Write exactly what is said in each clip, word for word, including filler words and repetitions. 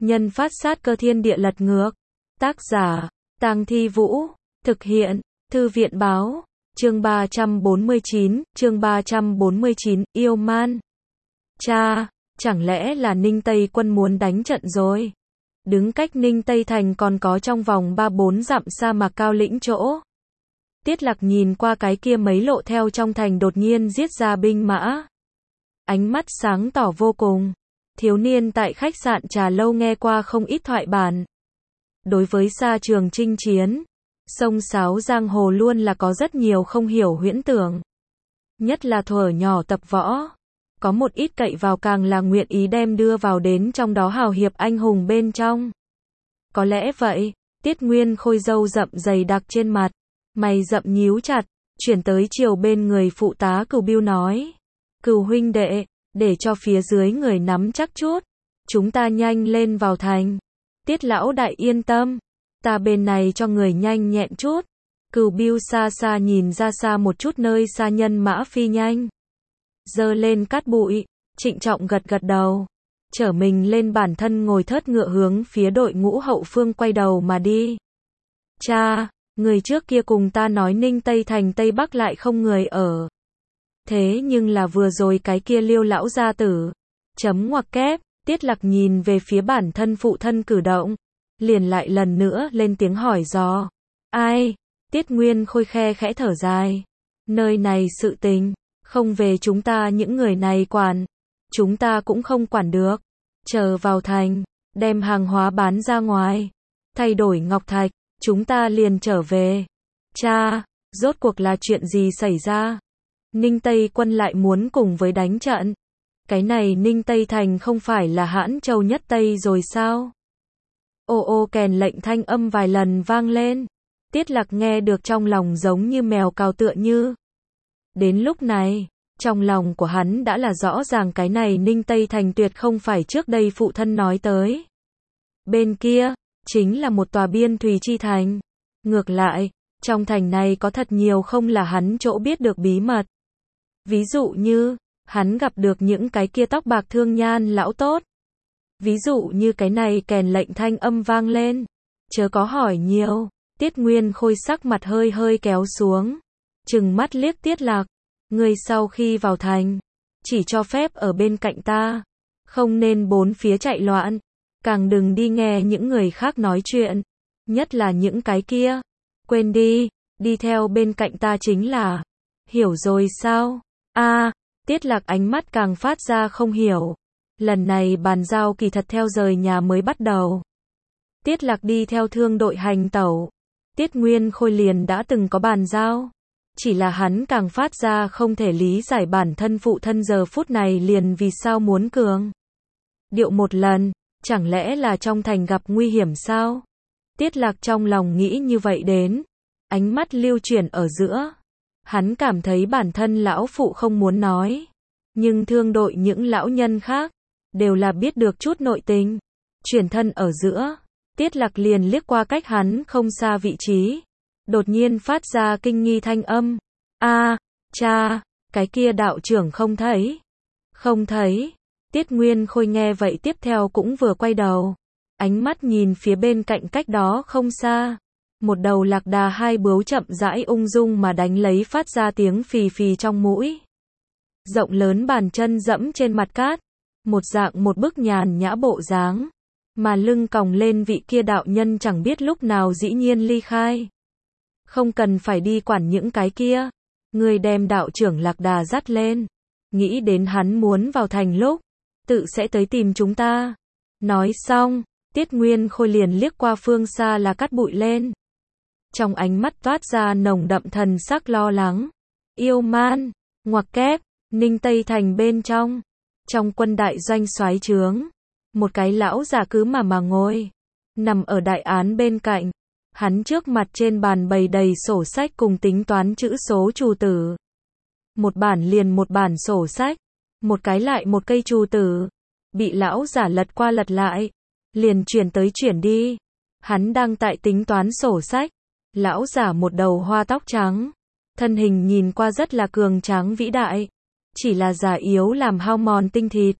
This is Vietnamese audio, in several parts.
Nhân phát sát cơ thiên địa lật ngược. Tác giả, Tang Thi Vũ. Thực hiện, Thư viện Báo. Chương ba trăm bốn mươi chín, chương ba trăm bốn mươi chín, yêu man. Cha, chẳng lẽ là Ninh Tây quân muốn đánh trận rồi? Đứng cách Ninh Tây thành còn có trong vòng ba bốn dặm sa mạc cao lĩnh chỗ. Tiết Lạc nhìn qua cái kia mấy lộ theo trong thành đột nhiên giết ra binh mã. Ánh mắt sáng tỏ vô cùng. Thiếu niên tại khách sạn trà lâu nghe qua không ít thoại bản. Đối với xa trường chinh chiến, sông sáo giang hồ luôn là có rất nhiều không hiểu huyễn tưởng. Nhất là thuở nhỏ tập võ. Có một ít cậy vào càng là nguyện ý đem đưa vào đến trong đó hào hiệp anh hùng bên trong. Có lẽ vậy, Tiết Nguyên Khôi râu rậm dày đặc trên mặt, mày rậm nhíu chặt, chuyển tới chiều bên người phụ tá Cửu Biêu nói. Cửu huynh đệ, để cho phía dưới người nắm chắc chút, chúng ta nhanh lên vào thành. Tiết lão đại yên tâm, ta bên này cho người nhanh nhẹn chút. Cửu Biêu xa xa nhìn ra xa một chút nơi xa nhân mã phi nhanh. Giơ lên cát bụi, trịnh trọng gật gật đầu, trở mình lên bản thân ngồi thớt ngựa hướng phía đội ngũ hậu phương quay đầu mà đi. Cha, người trước kia cùng ta nói Ninh Tây thành Tây Bắc lại không người ở. Thế nhưng là vừa rồi cái kia Liêu lão gia tử. Chấm ngoặc kép, Tiết Lạc nhìn về phía bản thân phụ thân cử động, liền lại lần nữa lên tiếng hỏi dò. Ai? Tiết Nguyên Khôi khe khẽ thở dài. Nơi này sự tình, không về chúng ta những người này quản. Chúng ta cũng không quản được. Chờ vào thành, đem hàng hóa bán ra ngoài, thay đổi ngọc thạch, chúng ta liền trở về. Cha, rốt cuộc là chuyện gì xảy ra? Ninh Tây quân lại muốn cùng với đánh trận. Cái này Ninh Tây thành không phải là Hãn Châu nhất Tây rồi sao? Ô ô kèn lệnh thanh âm vài lần vang lên. Tiết Lạc nghe được trong lòng giống như mèo cào tựa như. Đến lúc này, trong lòng của hắn đã là rõ ràng cái này Ninh Tây thành tuyệt không phải trước đây phụ thân nói tới. Bên kia, chính là một tòa biên thùy chi thành. Ngược lại, trong thành này có thật nhiều không là hắn chỗ biết được bí mật. Ví dụ như, hắn gặp được những cái kia tóc bạc thương nhan lão tốt. Ví dụ như cái này kèn lệnh thanh âm vang lên. Chớ có hỏi nhiều. Tiết Nguyên Khôi sắc mặt hơi hơi kéo xuống. Trừng mắt liếc Tiết Lạc. Người sau khi vào thành, chỉ cho phép ở bên cạnh ta. Không nên bốn phía chạy loạn. Càng đừng đi nghe những người khác nói chuyện. Nhất là những cái kia. Quên đi, đi theo bên cạnh ta chính là. Hiểu rồi sao? A, à, Tiết Lạc ánh mắt càng phát ra không hiểu. Lần này bàn giao kỳ thật theo rời nhà mới bắt đầu. Tiết Lạc đi theo thương đội hành tẩu. Tiết Nguyên Khôi liền đã từng có bàn giao. Chỉ là hắn càng phát ra không thể lý giải bản thân phụ thân giờ phút này liền vì sao muốn cường điệu một lần, chẳng lẽ là trong thành gặp nguy hiểm sao? Tiết Lạc trong lòng nghĩ như vậy đến, ánh mắt lưu chuyển ở giữa. Hắn cảm thấy bản thân lão phụ không muốn nói, nhưng thương đội những lão nhân khác đều là biết được chút nội tình. Chuyển thân ở giữa, Tiết Lạc liền liếc qua cách hắn không xa vị trí. Đột nhiên phát ra kinh nghi thanh âm. A, à, cha, cái kia đạo trưởng không thấy. Không thấy. Tiết Nguyên Khôi nghe vậy tiếp theo cũng vừa quay đầu. Ánh mắt nhìn phía bên cạnh cách đó không xa. Một đầu lạc đà hai bướu chậm rãi ung dung mà đánh lấy phát ra tiếng phì phì trong mũi. Rộng lớn bàn chân dẫm trên mặt cát. Một dạng một bức nhàn nhã bộ dáng. Mà lưng còng lên vị kia đạo nhân chẳng biết lúc nào dĩ nhiên ly khai. Không cần phải đi quản những cái kia. Người đem đạo trưởng lạc đà dắt lên. Nghĩ đến hắn muốn vào thành lúc. Tự sẽ tới tìm chúng ta. Nói xong, Tiết Nguyên Khôi liền liếc qua phương xa là cát bụi lên. Trong ánh mắt toát ra nồng đậm thần sắc lo lắng. Yêu man, ngoặc kép, Ninh Tây thành bên trong. Trong quân đại doanh soái trướng. Một cái lão già cứ mà mà ngồi. Nằm ở đại án bên cạnh. Hắn trước mặt trên bàn bày đầy sổ sách cùng tính toán chữ số trù tử. Một bản liền một bản sổ sách. Một cái lại một cây trù tử. Bị lão giả lật qua lật lại. Liền chuyển tới chuyển đi. Hắn đang tại tính toán sổ sách. Lão giả một đầu hoa tóc trắng. Thân hình nhìn qua rất là cường tráng vĩ đại. Chỉ là già yếu làm hao mòn tinh thịt.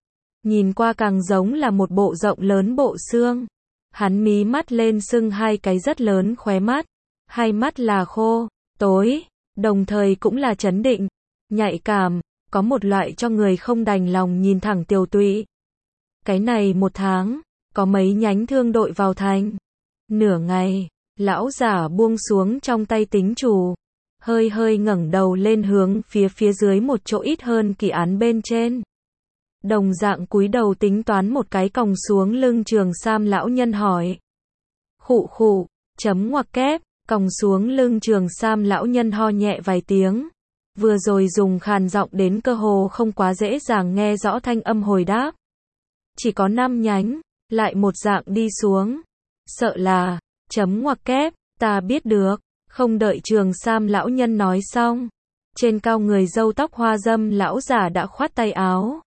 nhìn qua càng giống là một bộ rộng lớn bộ xương. Hắn mí mắt lên sưng hai cái rất lớn khóe mắt, hai mắt là khô, tối, đồng thời cũng là chấn định, nhạy cảm, có một loại cho người không đành lòng nhìn thẳng tiều tụy. Cái này một tháng, có mấy nhánh thương đội vào thành. Nửa ngày, lão giả buông xuống trong tay tính chủ, hơi hơi ngẩng đầu lên hướng phía phía dưới một chỗ ít hơn kỳ án bên trên. Đồng dạng cúi đầu tính toán một cái còng xuống lưng trường sam lão nhân hỏi. Khụ khụ, chấm ngoặc kép, còng xuống lưng trường sam lão nhân ho nhẹ vài tiếng. Vừa rồi dùng khàn giọng đến cơ hồ không quá dễ dàng nghe rõ thanh âm hồi đáp. Chỉ có năm nhánh, lại một dạng đi xuống. Sợ là, chấm ngoặc kép, ta biết được. Không đợi trường sam lão nhân nói xong. Trên cao người râu tóc hoa dâm lão giả đã khoát tay áo.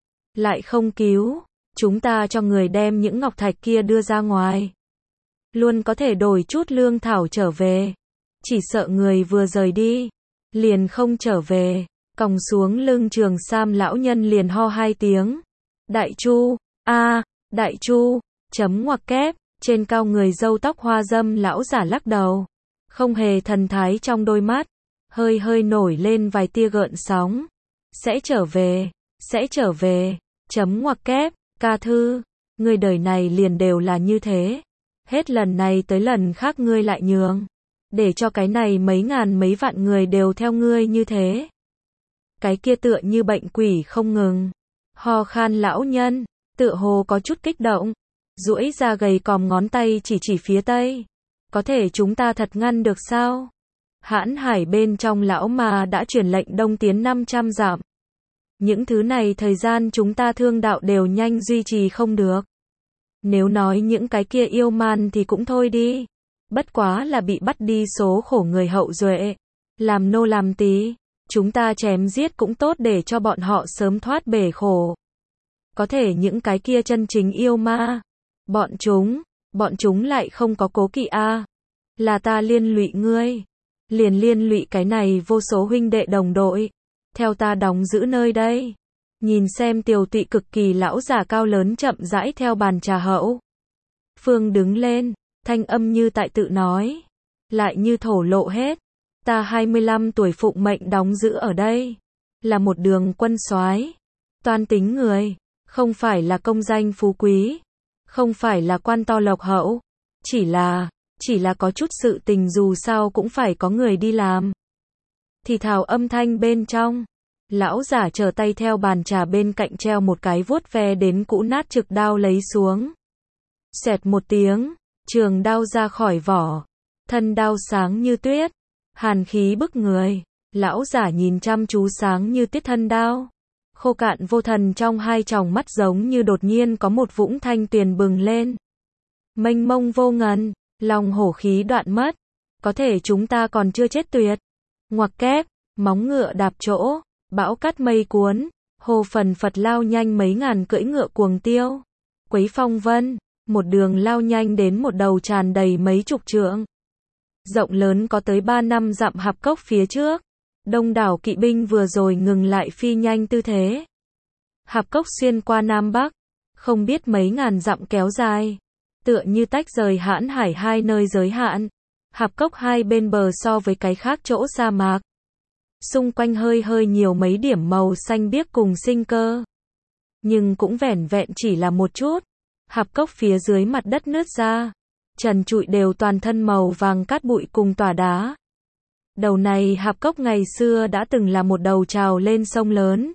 Lại không cứu, chúng ta cho người đem những ngọc thạch kia đưa ra ngoài. Luôn có thể đổi chút lương thảo trở về. Chỉ sợ người vừa rời đi, liền không trở về. Còng xuống lưng trường sam lão nhân liền ho hai tiếng. Đại chu, a, đại chu, chấm ngoặc kép, trên cao người râu tóc hoa dâm lão giả lắc đầu. Không hề thần thái trong đôi mắt, hơi hơi nổi lên vài tia gợn sóng. Sẽ trở về, sẽ trở về, chấm ngoặc kép, ca thư, ngươi đời này liền đều là như thế. Hết lần này tới lần khác ngươi lại nhường. Để cho cái này mấy ngàn mấy vạn người đều theo ngươi như thế. Cái kia tựa như bệnh quỷ không ngừng. Ho khan lão nhân, tựa hồ có chút kích động. Duỗi ra gầy còm ngón tay chỉ chỉ phía tây. Có thể chúng ta thật ngăn được sao? Hãn Hải bên trong lão mà đã truyền lệnh đông tiến năm trăm dặm. Những thứ này thời gian chúng ta thương đạo đều nhanh duy trì không được. Nếu nói những cái kia yêu man thì cũng thôi đi. Bất quá là bị bắt đi số khổ người hậu duệ. Làm nô làm tí. Chúng ta chém giết cũng tốt để cho bọn họ sớm thoát bể khổ. Có thể những cái kia chân chính yêu ma. Bọn chúng, bọn chúng lại không có cố kỵ a. À. Là ta liên lụy ngươi. Liền liên lụy cái này vô số huynh đệ đồng đội. Theo ta đóng giữ nơi đây. Nhìn xem tiều tụy cực kỳ lão già cao lớn chậm rãi theo bàn trà hậu. Phương đứng lên, thanh âm như tại tự nói. Lại như thổ lộ hết. Ta hai mươi lăm tuổi phụng mệnh đóng giữ ở đây. Là một đường quân soái, toan tính người. Không phải là công danh phú quý. Không phải là quan to lộc hậu. Chỉ là, chỉ là có chút sự tình dù sao cũng phải có người đi làm. Thì thào âm thanh bên trong. Lão giả trở tay theo bàn trà bên cạnh treo một cái vuốt ve đến cũ nát trực đao lấy xuống. Xẹt một tiếng, trường đao ra khỏi vỏ. Thân đao sáng như tuyết. Hàn khí bức người. Lão giả nhìn chăm chú sáng như tuyết thân đao. Khô cạn vô thần trong hai tròng mắt giống như đột nhiên có một vũng thanh tuyền bừng lên. Mênh mông vô ngần, lòng hổ khí đoạn mất. Có thể chúng ta còn chưa chết tuyệt. Ngoặc kép, móng ngựa đạp chỗ, bão cát mây cuốn, hồ phần phật lao nhanh mấy ngàn cưỡi ngựa cuồng tiêu. Quấy phong vân, một đường lao nhanh đến một đầu tràn đầy mấy chục trượng. Rộng lớn có tới ba năm dặm hạp cốc phía trước. Đông đảo kỵ binh vừa rồi ngừng lại phi nhanh tư thế. Hạp cốc xuyên qua Nam Bắc, không biết mấy ngàn dặm kéo dài. Tựa như tách rời Hãn Hải hai nơi giới hạn. Hạp cốc hai bên bờ so với cái khác chỗ sa mạc. Xung quanh hơi hơi nhiều mấy điểm màu xanh biếc cùng sinh cơ. Nhưng cũng vẻn vẹn chỉ là một chút. Hạp cốc phía dưới mặt đất nứt ra. Trần trụi đều toàn thân màu vàng cát bụi cùng tỏa đá. Đầu này hạp cốc ngày xưa đã từng là một đầu trào lên sông lớn.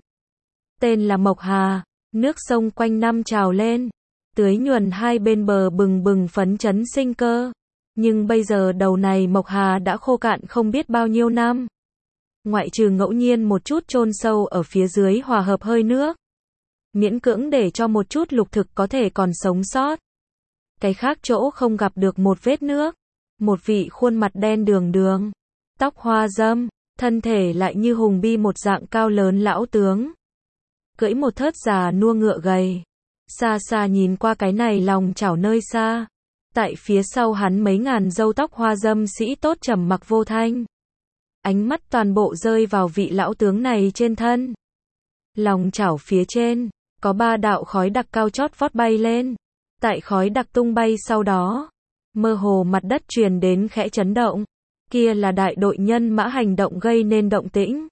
Tên là Mộc Hà, nước sông quanh năm trào lên. Tưới nhuần hai bên bờ bừng bừng phấn chấn sinh cơ. Nhưng bây giờ đầu này Mộc Hà đã khô cạn không biết bao nhiêu năm. Ngoại trừ ngẫu nhiên một chút chôn sâu ở phía dưới hòa hợp hơi nước. Miễn cưỡng để cho một chút lục thực có thể còn sống sót. Cái khác chỗ không gặp được một vết nước. Một vị khuôn mặt đen đường đường. Tóc hoa râm, thân thể lại như hùng bi một dạng cao lớn lão tướng. Cưỡi một thớt già nua ngựa gầy. Xa xa nhìn qua cái này lòng chảo nơi xa. Tại phía sau hắn mấy ngàn râu tóc hoa râm sĩ tốt trầm mặc vô thanh. Ánh mắt toàn bộ rơi vào vị lão tướng này trên thân. Lòng chảo phía trên, có ba đạo khói đặc cao chót vót bay lên. Tại khói đặc tung bay sau đó, mơ hồ mặt đất truyền đến khẽ chấn động. Kia là đại đội nhân mã hành động gây nên động tĩnh.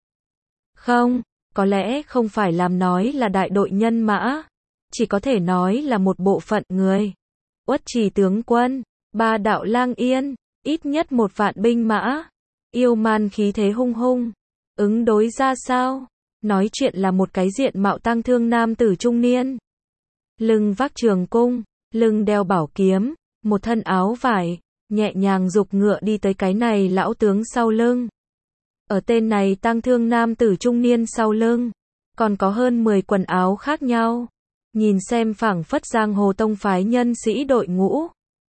Không, có lẽ không phải làm nói là đại đội nhân mã, chỉ có thể nói là một bộ phận người. Uất Trì tướng quân, ba đạo lang yên, ít nhất một vạn binh mã. Yêu man khí thế hung hung. Ứng đối ra sao? Nói chuyện là một cái diện mạo tang thương nam tử trung niên. Lưng vác trường cung, lưng đeo bảo kiếm, một thân áo vải, nhẹ nhàng giục ngựa đi tới cái này lão tướng sau lưng. Ở tên này tang thương nam tử trung niên sau lưng, còn có hơn mười quần áo khác nhau. Nhìn xem phảng phất giang hồ tông phái nhân sĩ đội ngũ.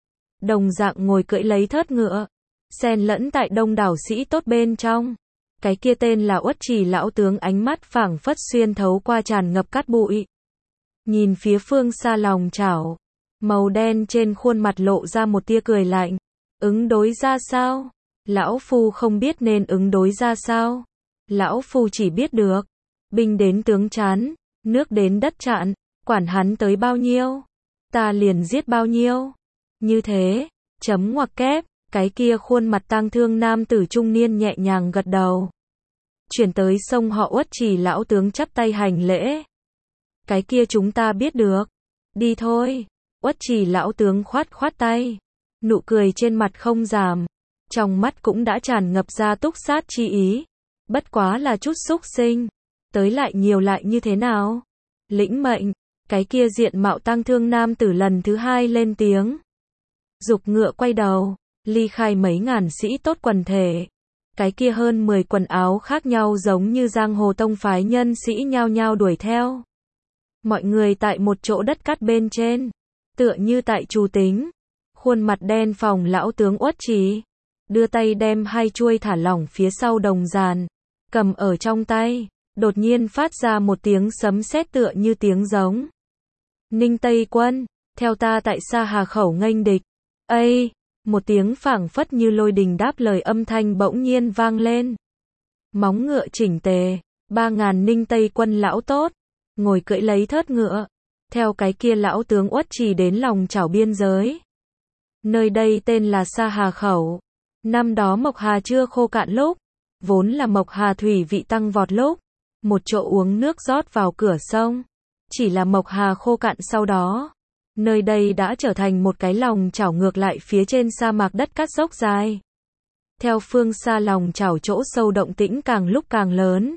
Đồng dạng ngồi cưỡi lấy thớt ngựa, xen lẫn tại đông đảo sĩ tốt bên trong. Cái kia tên là Uất Trì lão tướng ánh mắt phảng phất xuyên thấu qua tràn ngập cát bụi. Nhìn phía phương xa lòng chảo, màu đen trên khuôn mặt lộ ra một tia cười lạnh. Ứng đối ra sao? Lão phu không biết nên ứng đối ra sao. Lão phu chỉ biết được, binh đến tướng chán, nước đến đất chặn, quản hắn tới bao nhiêu, ta liền giết bao nhiêu. Như thế, chấm ngoặc kép, cái kia khuôn mặt tang thương nam tử trung niên nhẹ nhàng gật đầu. Chuyển tới sông họ Uất Trì lão tướng chắp tay hành lễ. Cái kia chúng ta biết được. Đi thôi. Uất Trì lão tướng khoát khoát tay. Nụ cười trên mặt không giảm. Trong mắt cũng đã tràn ngập ra túc sát chi ý. Bất quá là chút xúc sinh. Tới lại nhiều lại như thế nào? Lĩnh mệnh. Cái kia diện mạo tang thương nam tử lần thứ hai lên tiếng. Giục ngựa quay đầu. Ly khai mấy ngàn sĩ tốt quần thể. Cái kia hơn mười quần áo khác nhau giống như giang hồ tông phái nhân sĩ nhao nhao đuổi theo. Mọi người tại một chỗ đất cát bên trên, tựa như tại trù tính. Khuôn mặt đen phòng lão tướng Uất Trì, đưa tay đem hai chuôi thả lỏng phía sau đồng giàn, cầm ở trong tay, đột nhiên phát ra một tiếng sấm sét tựa như tiếng giống. Ninh Tây quân, theo ta tại Sa Hà khẩu nghênh địch. Ây! Một tiếng phảng phất như lôi đình đáp lời âm thanh bỗng nhiên vang lên. Móng ngựa chỉnh tề, ba ngàn Ninh Tây quân lão tốt, ngồi cưỡi lấy thớt ngựa, theo cái kia lão tướng Uất Trì đến lòng chảo biên giới. Nơi đây tên là Sa Hà khẩu. Năm đó Mộc Hà chưa khô cạn lúc, vốn là Mộc Hà thủy vị tăng vọt lúc, một chỗ uống nước rót vào cửa sông. Chỉ là Mộc Hà khô cạn sau đó, nơi đây đã trở thành một cái lòng chảo ngược lại phía trên sa mạc đất cát dốc dài. Theo phương xa lòng chảo chỗ sâu động tĩnh càng lúc càng lớn.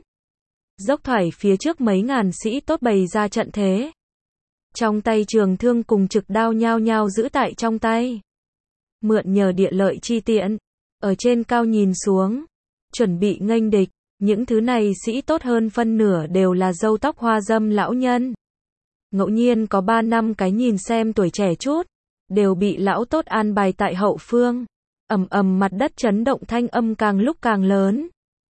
Dốc thoải phía trước mấy ngàn sĩ tốt bày ra trận thế. Trong tay trường thương cùng trực đao nhao nhao giữ tại trong tay. Mượn nhờ địa lợi chi tiện, ở trên cao nhìn xuống, chuẩn bị nghênh địch, những thứ này sĩ tốt hơn phân nửa đều là râu tóc hoa râm lão nhân. Ngẫu nhiên có ba năm cái nhìn xem tuổi trẻ chút, đều bị lão tốt an bài tại hậu phương. Ầm ầm mặt đất chấn động thanh âm càng lúc càng lớn.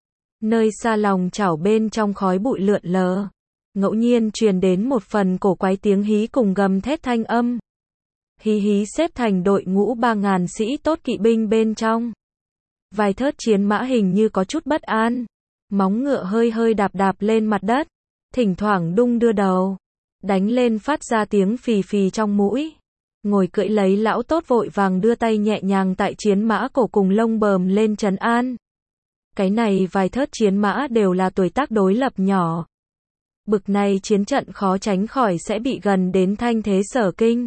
Nơi xa lòng chảo bên trong khói bụi lượn lờ, ngẫu nhiên truyền đến một phần cổ quái tiếng hí cùng gầm thét thanh âm. Hí hí xếp thành đội ngũ ba ngàn sĩ tốt kỵ binh bên trong. Vài thớt chiến mã hình như có chút bất an, móng ngựa hơi hơi đạp đạp lên mặt đất, thỉnh thoảng đung đưa đầu, đánh lên phát ra tiếng phì phì trong mũi. Ngồi cưỡi lấy lão tốt vội vàng đưa tay nhẹ nhàng tại chiến mã cổ cùng lông bờm lên trấn an. Cái này vài thớt chiến mã đều là tuổi tác đối lập nhỏ. Bực này chiến trận khó tránh khỏi sẽ bị gần đến thanh thế sở kinh.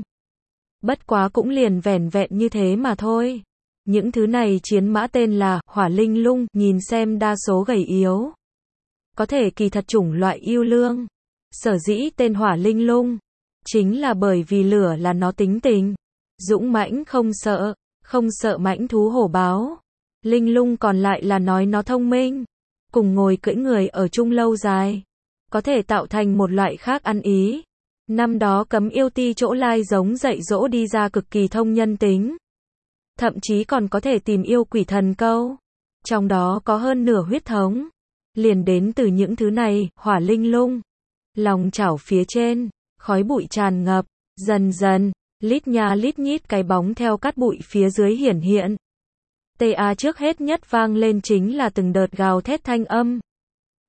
Bất quá cũng liền vẻn vẹn như thế mà thôi. Những thứ này chiến mã tên là Hỏa Linh Lung, nhìn xem đa số gầy yếu. Có thể kỳ thật chủng loại yêu lương. Sở dĩ tên Hỏa Linh Lung, chính là bởi vì lửa là nó tính tình. Dũng mãnh không sợ, không sợ mãnh thú hổ báo. Linh Lung còn lại là nói nó thông minh. Cùng ngồi cưỡi người ở chung lâu dài, có thể tạo thành một loại khác ăn ý. Năm đó cấm yêu ti chỗ lai giống dạy dỗ đi ra cực kỳ thông nhân tính. Thậm chí còn có thể tìm yêu quỷ thần câu. Trong đó có hơn nửa huyết thống. Liền đến từ những thứ này, Hỏa Linh Lung. Lòng chảo phía trên, khói bụi tràn ngập, dần dần, lít nha lít nhít cái bóng theo cát bụi phía dưới hiển hiện. tê a trước hết nhất vang lên chính là từng đợt gào thét thanh âm.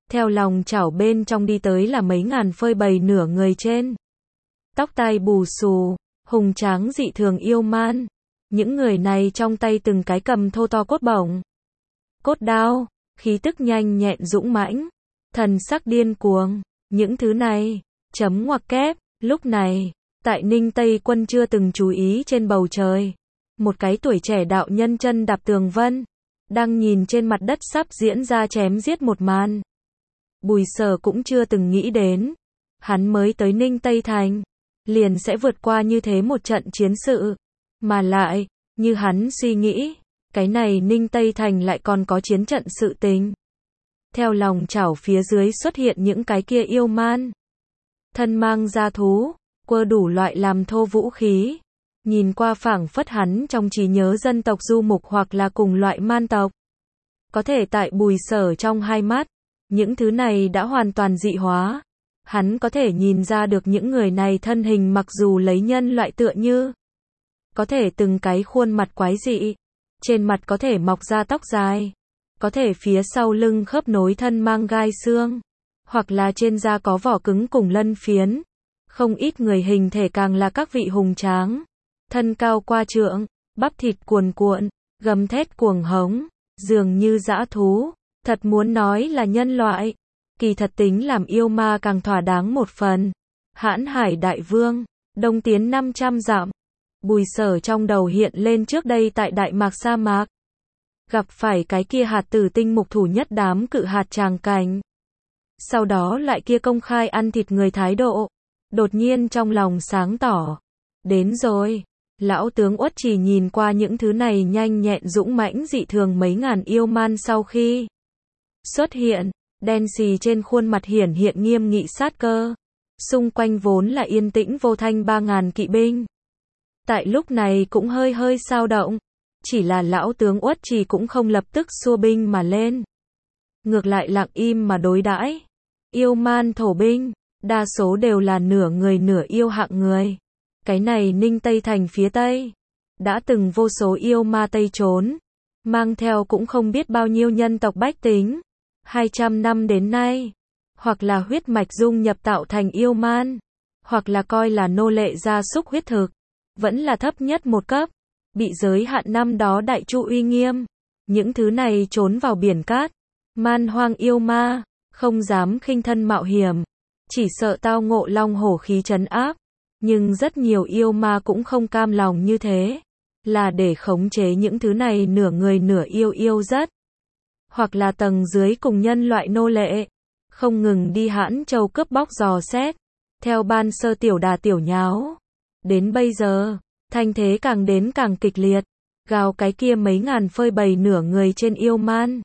Theo lòng chảo bên trong đi tới là mấy ngàn phơi bày nửa người trên. Tóc tai bù xù, hùng tráng dị thường yêu man. Những người này trong tay từng cái cầm thô to cốt bổng. Cốt đao, khí tức nhanh nhẹn dũng mãnh, thần sắc điên cuồng. Những thứ này, chấm ngoặc kép, lúc này, tại Ninh Tây Quân chưa từng chú ý trên bầu trời. Một cái tuổi trẻ đạo nhân chân đạp tường vân, đang nhìn trên mặt đất sắp diễn ra chém giết một màn. Bùi Sở cũng chưa từng nghĩ đến, hắn mới tới Ninh Tây Thành, liền sẽ vượt qua như thế một trận chiến sự. Mà lại, như hắn suy nghĩ, cái này Ninh Tây Thành lại còn có chiến trận sự tình. Theo lòng chảo phía dưới xuất hiện những cái kia yêu man. Thân mang gia thú, quơ đủ loại làm thô vũ khí. Nhìn qua phảng phất hắn trong trí nhớ dân tộc du mục hoặc là cùng loại man tộc. Có thể tại Bùi Sở trong hai mắt, những thứ này đã hoàn toàn dị hóa. Hắn có thể nhìn ra được những người này thân hình mặc dù lấy nhân loại tựa như. Có thể từng cái khuôn mặt quái dị. Trên mặt có thể mọc ra tóc dài. Có thể phía sau lưng khớp nối thân mang gai xương. Hoặc là trên da có vỏ cứng cùng lân phiến. Không ít người hình thể càng là các vị hùng tráng. Thân cao qua trượng, bắp thịt cuồn cuộn, gầm thét cuồng hống, dường như dã thú. Thật muốn nói là nhân loại. Kỳ thật tính làm yêu ma càng thỏa đáng một phần. Hãn Hải Đại Vương, đông tiến năm trăm dặm. Bùi Sở trong đầu hiện lên trước đây tại Đại Mạc sa mạc. Gặp phải cái kia hạt tử tinh mục thủ nhất đám cự hạt tràng cảnh. Sau đó lại kia công khai ăn thịt người thái độ. Đột nhiên trong lòng sáng tỏ. Đến rồi. Lão tướng Uất Trì nhìn qua những thứ này nhanh nhẹn dũng mãnh dị thường mấy ngàn yêu man sau khi xuất hiện. Đen xì trên khuôn mặt hiển hiện nghiêm nghị sát cơ. Xung quanh vốn là yên tĩnh vô thanh ba ngàn kỵ binh. Tại lúc này cũng hơi hơi sao động. Chỉ là lão tướng Uất Trì cũng không lập tức xua binh mà lên. Ngược lại lặng im mà đối đãi. Yêu man thổ binh, đa số đều là nửa người nửa yêu hạng người. Cái này Ninh Tây Thành phía Tây. Đã từng vô số yêu ma Tây trốn. Mang theo cũng không biết bao nhiêu nhân tộc bách tính. hai trăm năm đến nay. Hoặc là huyết mạch dung nhập tạo thành yêu man. Hoặc là coi là nô lệ gia súc huyết thực. Vẫn là thấp nhất một cấp. Bị giới hạn năm đó đại chu uy nghiêm. Những thứ này trốn vào biển cát. Man hoang yêu ma. Không dám khinh thân mạo hiểm. Chỉ sợ tao ngộ long hổ khí trấn áp. Nhưng rất nhiều yêu ma cũng không cam lòng như thế. Là để khống chế những thứ này nửa người nửa yêu yêu rất. Hoặc là tầng dưới cùng nhân loại nô lệ. Không ngừng đi Hãn Châu cướp bóc dò xét. Theo ban sơ tiểu đà tiểu nháo. Đến bây giờ, thanh thế càng đến càng kịch liệt. Gào cái kia mấy ngàn phơi bày nửa người trên yêu man.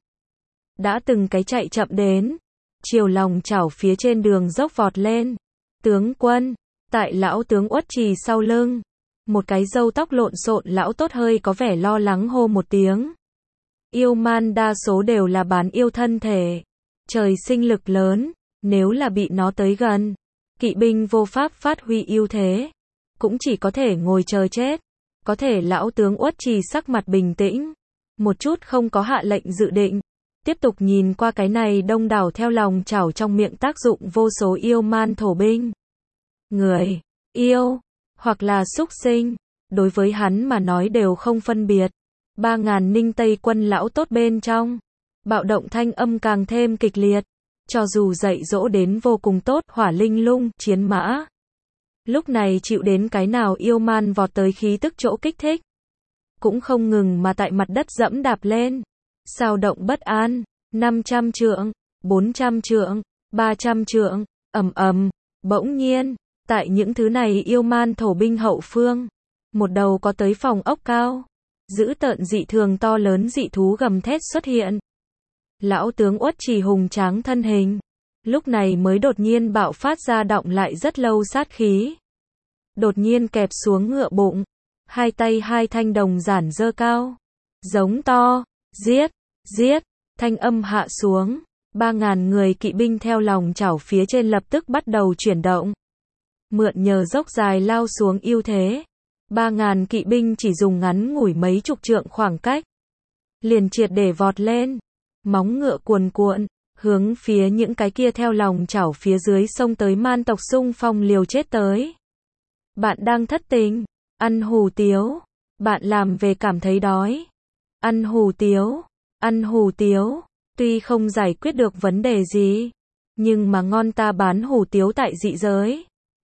Đã từng cái chạy chậm đến. Chiều lòng chảo phía trên đường dốc vọt lên. Tướng quân, tại lão tướng Uất Trì sau lưng. Một cái râu tóc lộn xộn lão tốt hơi có vẻ lo lắng hô một tiếng. Yêu man đa số đều là bán yêu thân thể. Trời sinh lực lớn, nếu là bị nó tới gần. Kỵ binh vô pháp phát huy ưu thế. Cũng chỉ có thể ngồi chờ chết. Có thể lão tướng Uất Trì sắc mặt bình tĩnh. Một chút không có hạ lệnh dự định. Tiếp tục nhìn qua cái này đông đảo theo lòng chảo trong miệng tác dụng vô số yêu man thổ binh. Người, yêu, hoặc là súc sinh. Đối với hắn mà nói đều không phân biệt. Ba ngàn Ninh Tây quân lão tốt bên trong. Bạo động thanh âm càng thêm kịch liệt. Cho dù dạy dỗ đến vô cùng tốt hỏa linh lung, chiến mã. Lúc này chịu đến cái nào yêu man vọt tới khí tức chỗ kích thích. Cũng không ngừng mà tại mặt đất dẫm đạp lên. Sao động bất an. năm trăm trượng, bốn trăm trượng, ba trăm trượng, ầm ầm. Bỗng nhiên, tại những thứ này yêu man thổ binh hậu phương. Một đầu có tới phòng ốc cao. Dữ tợn dị thường to lớn dị thú gầm thét xuất hiện. Lão tướng Uất Trì hùng tráng thân hình. Lúc này mới đột nhiên bạo phát ra động lại rất lâu sát khí. Đột nhiên kẹp xuống ngựa bụng. Hai tay hai thanh đồng giản giơ cao. Giống to. Giết. Giết. Thanh âm hạ xuống. Ba ngàn người kỵ binh theo lòng chảo phía trên lập tức bắt đầu chuyển động. Mượn nhờ dốc dài lao xuống ưu thế. Ba ngàn kỵ binh chỉ dùng ngắn ngủi mấy chục trượng khoảng cách. Liền triệt để vọt lên. Móng ngựa cuồn cuộn. hướng phía những cái kia theo lòng chảo phía dưới sông tới man tộc xung phong liều chết tới. Bạn đang thất tình, ăn hủ tiếu, bạn làm về cảm thấy đói, ăn hủ tiếu, ăn hủ tiếu, tuy không giải quyết được vấn đề gì, nhưng mà ngon ta bán hủ tiếu tại dị giới.